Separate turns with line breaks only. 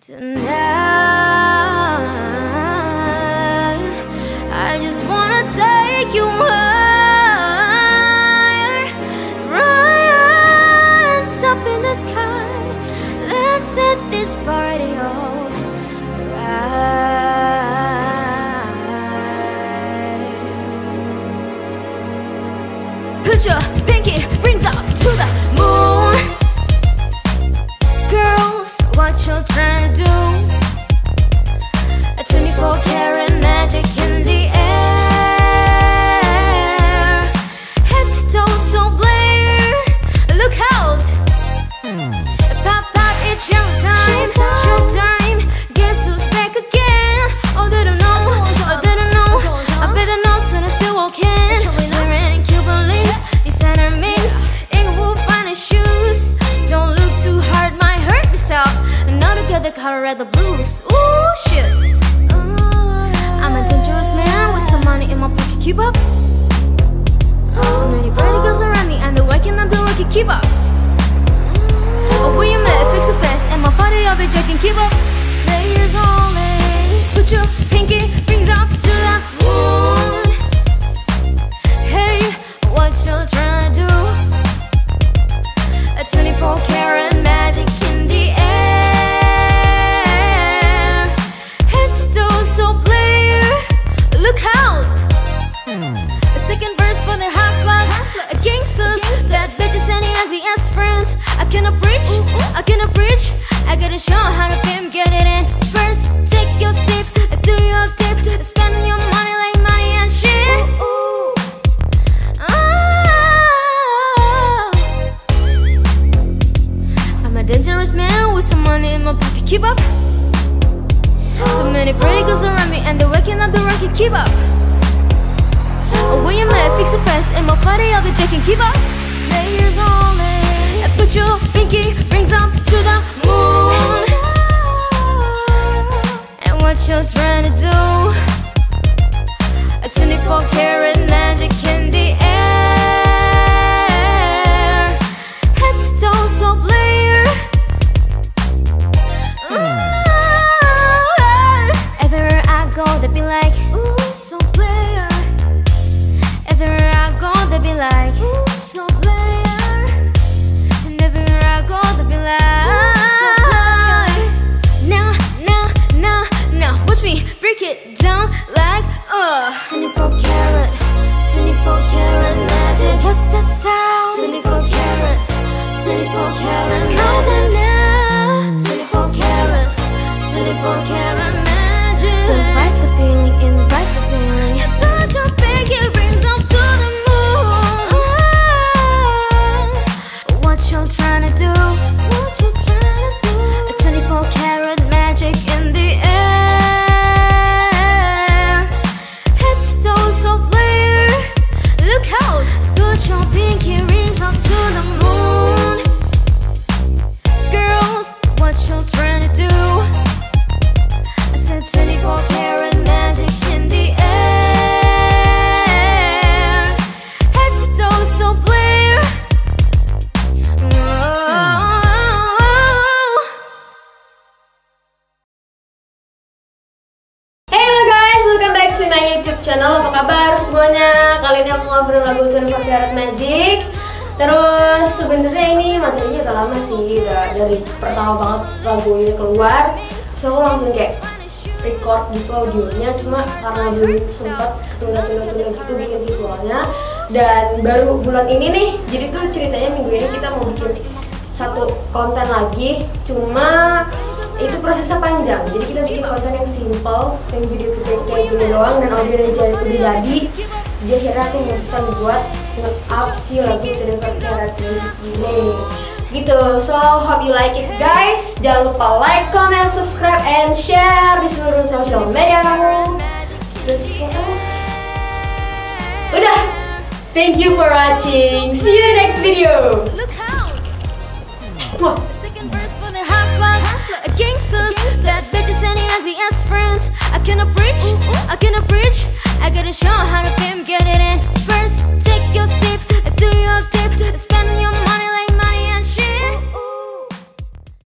Tonight, I just wanna take you higher, friends up in the sky. Let's set this party all right. Put your pinky rings up to the moon. Girls, what you trying to do? A 24 karat magic in the air. Head to toe so blare. Look out! Pop pop, it's showtime. Showtime. Guess who's back again? Oh, they don't know. Oh, they don't know. I better know, so let's still walking. Wearing Cuban links, designer mix, Inglewood finest shoes. Don't look too hard, might hurt yourself. Now to get the Colorado blues. Ooh, shit. I'm a dangerous man with some money in my pocket. Keep up. So many pretty girls around me, and they're waking up, they're working. Keep up. Oh, will you met? Fix it fast, and my body of it, I can keep up. Layers only. Put your pinky rings up to the moon. Hey, what you trying to do? A 24 karat magic in the air. Head to toe, so player. Look out! A second verse for the hustlers, a gangsters, bad bitches and the ugly ass friends. I cannot preach, I cannot preach. I gotta show how to pimp, get it in. First, take your sips, do your dip, spend your money like money and shit. I'm a dangerous man with some money in my pocket. Keep up. So many pretty girls around me, and they're waking up the rocket. Keep up. Oh, when you met, fix it fast, and my body of it, can keep up. Layers only. Put your pinky rings up to the moon. And what you're trying to do? A 24 karat magic in the air. Head to toe, so player. Everywhere I go, they be like, ooh, so player. Everywhere I go, they be like, ooh, so player. And everywhere I go, they be like, now, watch me break it down like 24 karat, 24 karat magic. What's that sound? 24 karat, 24 karat magic. Now 24 karat, 24 karat magic. Don't fight the feeling, invite the feeling. And put your pinky rings up to the moon. What you trying to do? What you trying to do? A 24 karat magic in the air. Head to toe, so clear. Look out! Put your pinky rings up to the moon. Girls, what you trying to do? I said 24 karat magic in the air. Head to toe, so clear.
Hello guys, welcome back to my YouTube channel. Apa kabar semuanya? Kali ini aku ngobrol lagu 24 Karat Magic. Terus sebenarnya ini materinya udah lama sih, udah dari pertama banget lagu ini keluar. Terus aku langsung kayak record gitu audionya, cuma karena belum sempet tunda-tunda gitu bikin visualnya. Dan baru bulan ini nih, jadi tuh ceritanya minggu ini kita mau bikin satu konten lagi. Cuma itu prosesnya panjang, jadi kita bikin konten yang simple, yang video kayak gini doang, dan audio udah jadi. Jadi akhirnya aku memutuskan buat nge-up si lagu 24 Karat Magic ini gitu. So hope you like it guys. Jangan lupa like, comment, subscribe, and share di seluruh sosial media kamu. Terus what else? Udah, thank you for watching. See you next video. Mwah.
Gangsters, bad bitches and the ugly ass friends. I cannot preach, I cannot preach. I gotta show how to pimp, get it in. First, take your sips, do your dip, spend your money.